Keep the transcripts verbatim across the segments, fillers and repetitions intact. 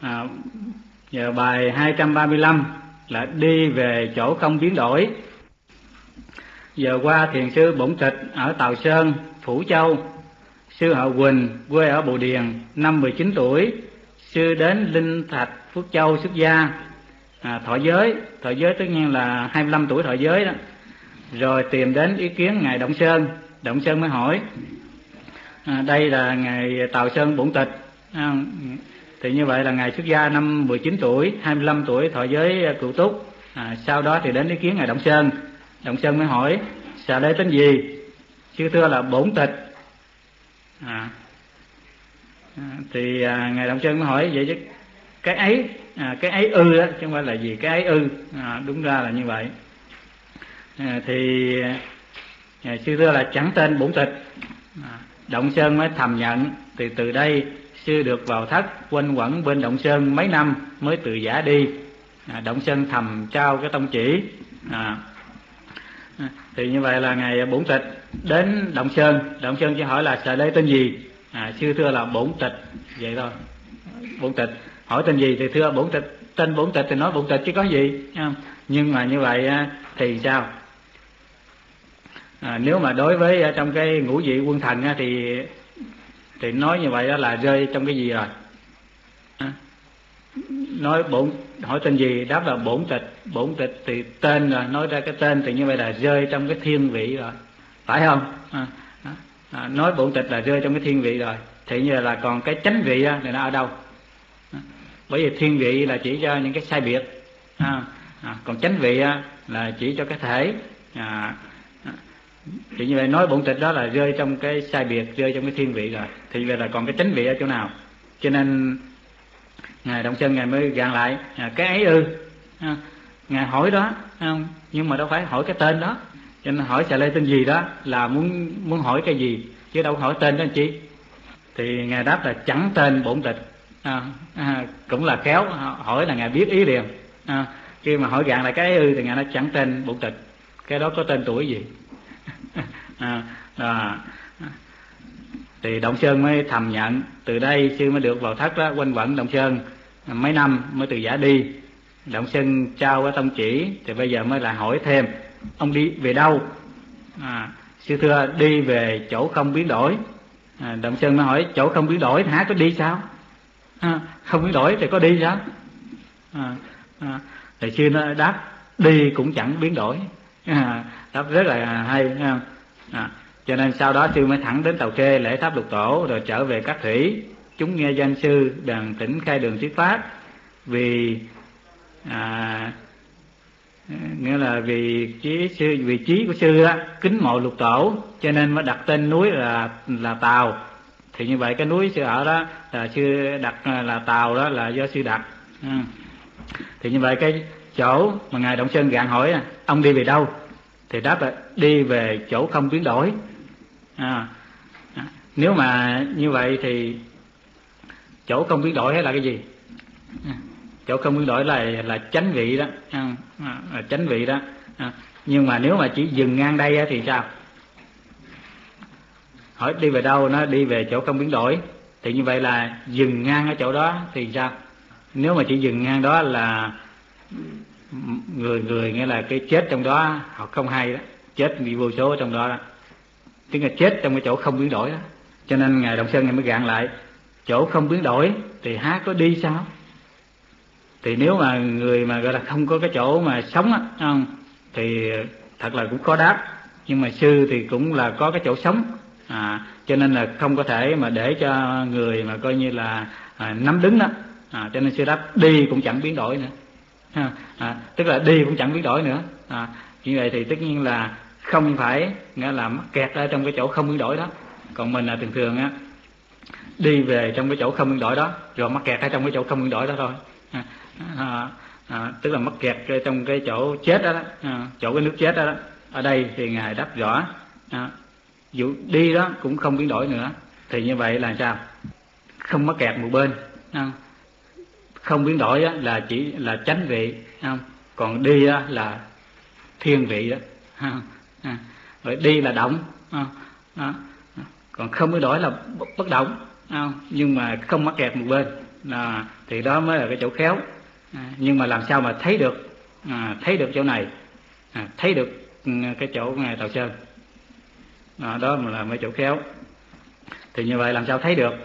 À, giờ bài hai trăm ba mươi lăm là đi về chỗ không biến đổi. Giờ qua thiền sư Bổn Tịch ở Tàu Sơn, Phủ Châu. Sư họ Quỳnh, quê ở Bồ Điền, năm mười chín tuổi. Sư đến Linh Thạch, Phước Châu xuất gia, à, thọ giới. Thọ giới tất nhiên là hai mươi lăm tuổi thọ giới đó. Rồi tìm đến ý kiến Ngài Động Sơn. Động Sơn mới hỏi, à, đây là Ngài Tàu Sơn Bổn Tịch, à, thì như vậy là Ngài xuất gia năm mười chín tuổi, hai mươi lăm tuổi thọ giới cựu túc. À, sau đó thì đến ý kiến Ngài Động Sơn. Động Sơn mới hỏi, xà lê tên gì? Sư thưa là Bổn Tịch. À, à, thì à, Ngài Động Sơn mới hỏi, vậy chứ cái ấy, à, cái ấy ư đó, chứ không phải là gì cái ấy ư. À, đúng ra là như vậy. À, thì à, sư thưa là chẳng tên Bổn Tịch. À, Động Sơn mới thầm nhận, thì từ đây sư được vào thất quanh quẩn bên Động Sơn mấy năm mới từ giả đi. À, Động Sơn thầm trao cái tông chỉ. À, thì như vậy là Ngài Bổn Tịch đến Động Sơn. Động Sơn chỉ hỏi là xà lê tên gì? À, sư thưa là Bổn Tịch, vậy thôi. Bổn Tịch hỏi tên gì thì thưa Bổn Tịch, tên Bổn Tịch thì nói Bổn Tịch chứ có gì. Nhưng mà như vậy thì sao? À, nếu mà đối với trong cái ngũ vị quân thần thì thì nói như vậy đó là rơi trong cái gì rồi? À, nói bổn, hỏi tên gì đáp là Bổn Tịch. Bổn Tịch thì tên rồi, nói ra cái tên thì như vậy là rơi trong cái thiên vị rồi, phải không? À, à, nói Bổn Tịch là rơi trong cái thiên vị rồi, thì như là còn cái chánh vị thì nó ở đâu? À, bởi vì thiên vị là chỉ cho những cái sai biệt, à, à, còn chánh vị là chỉ cho cái thể. À, thì như vậy nói Bổn Tịch đó là rơi trong cái sai biệt, rơi trong cái thiên vị rồi, thì như vậy là còn cái chánh vị ở chỗ nào? Cho nên Ngài Động Sơn Ngài mới gạn lại, à, cái ấy ư. À, Ngài hỏi đó, không? Nhưng mà đâu phải hỏi cái tên đó. Cho nên hỏi xà lê tên gì đó là muốn muốn hỏi cái gì, chứ đâu hỏi tên đó làm chi. Thì Ngài đáp là chẳng tên Bổn Tịch. À, à, cũng là khéo, hỏi là Ngài biết ý liền. À, khi mà hỏi gạn lại cái ấy ư thì Ngài nói chẳng tên Bổn Tịch, cái đó có tên tuổi gì. À, à, thì Động Sơn mới thầm nhận, từ đây sư mới được vào thất đó, quanh quẩn Động Sơn mấy năm mới từ giả đi. Động Sơn trao cái tông chỉ, thì bây giờ mới lại hỏi thêm, ông đi về đâu? À, sư thưa đi về chỗ không biến đổi. À, Động Sơn mới hỏi, chỗ không biến đổi thì há có đi sao? À, không biến đổi thì có đi sao? À, à, thì sư nó đáp, đi cũng chẳng biến đổi. À, đáp rất là hay. À, cho nên sau đó sư mới thẳng đến Tàu Khê lễ tháp Lục Tổ, rồi trở về Cát Thủy. Chúng nghe danh sư đàn tỉnh khai đường thuyết pháp. Vì à, nghĩa là vì chí sư, vị trí của sư á, kính mộ Lục Tổ, cho nên mới đặt tên núi là là Tàu. Thì như vậy cái núi sư ở đó là sư đặt là Tàu, đó là do sư đặt. À, thì như vậy cái chỗ mà Ngài Động Sơn gạn hỏi, ông đi về đâu? Thì đáp là đi về chỗ không biến đổi. À, à, nếu mà như vậy thì chỗ không biến đổi hay là cái gì? À, chỗ không biến đổi là là chánh vị đó. À, à, là chánh vị đó. À, nhưng mà nếu mà chỉ dừng ngang đây thì sao? Hỏi đi về đâu, nó đi về chỗ không biến đổi, thì như vậy là dừng ngang ở chỗ đó thì sao? Nếu mà chỉ dừng ngang đó là người người nghĩa là cái chết trong đó họ không hay đó, chết bị vô số trong đó, đó. Tức là chết trong cái chỗ không biến đổi đó. Cho nên Ngài Động Sơn Ngài mới gạn lại, chỗ không biến đổi thì há có đi sao? Thì nếu mà người mà gọi là không có cái chỗ mà sống á, không, thì thật là cũng có đáp. Nhưng mà sư thì cũng là có cái chỗ sống, à, cho nên là không có thể mà để cho người mà coi như là à, nắm đứng đó. À, cho nên sư đáp đi cũng chẳng biến đổi nữa. À, à, tức là đi cũng chẳng biến đổi nữa. À, như vậy thì tất nhiên là không phải nghĩa là mắc kẹt ở trong cái chỗ không biến đổi đó. Còn mình là thường thường á, đi về trong cái chỗ không biến đổi đó, rồi mắc kẹt ở trong cái chỗ không biến đổi đó thôi. À, à, à, tức là mắc kẹt trong cái chỗ chết đó, đó. À, chỗ cái nước chết đó, đó. Ở đây thì Ngài đáp rõ, à, dụ đi đó cũng không biến đổi nữa, thì như vậy là sao? Không mắc kẹt một bên. À, không biến đổi á, là chỉ là chánh vị, không? Còn đi á, là thiên vị đó. À, à, rồi đi là động, à, à, còn không biến đổi là bất động, à, nhưng mà không mắc kẹt một bên. à, thì đó mới là cái chỗ khéo. À, nhưng mà làm sao mà thấy được à, thấy được chỗ này, à, thấy được cái chỗ Ngài Tào Sơn, à, đó mà là mấy chỗ khéo. Thì như vậy làm sao thấy được?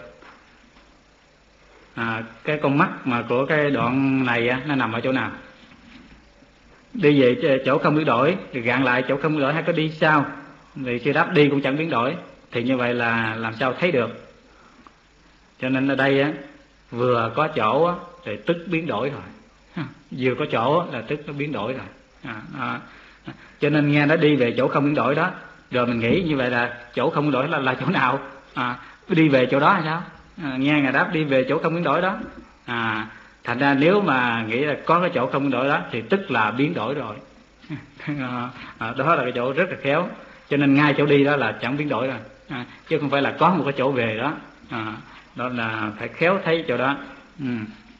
À, cái con mắt mà của cái đoạn này á, nó nằm ở chỗ nào? Đi về chỗ không biến đổi thì gạn lại chỗ không biến đổi hay có đi sao? Thì sư đáp đi cũng chẳng biến đổi. Thì như vậy là làm sao thấy được? Cho nên ở đây á, vừa có chỗ á, thì tức biến đổi rồi, vừa có chỗ là tức nó biến đổi rồi. À, à, cho nên nghe nó đi về chỗ không biến đổi đó, rồi mình nghĩ như vậy là chỗ không biến đổi là là chỗ nào? À, đi về chỗ đó hay sao? À, nghe Ngài đáp đi về chỗ không biến đổi đó. À, thành ra nếu mà nghĩ là có cái chỗ không biến đổi đó thì tức là biến đổi rồi. À, à, đó là cái chỗ rất là khéo. Cho nên ngay chỗ đi đó là chẳng biến đổi rồi, à, chứ không phải là có một cái chỗ về đó. À, đó là phải khéo thấy chỗ đó. Ừ.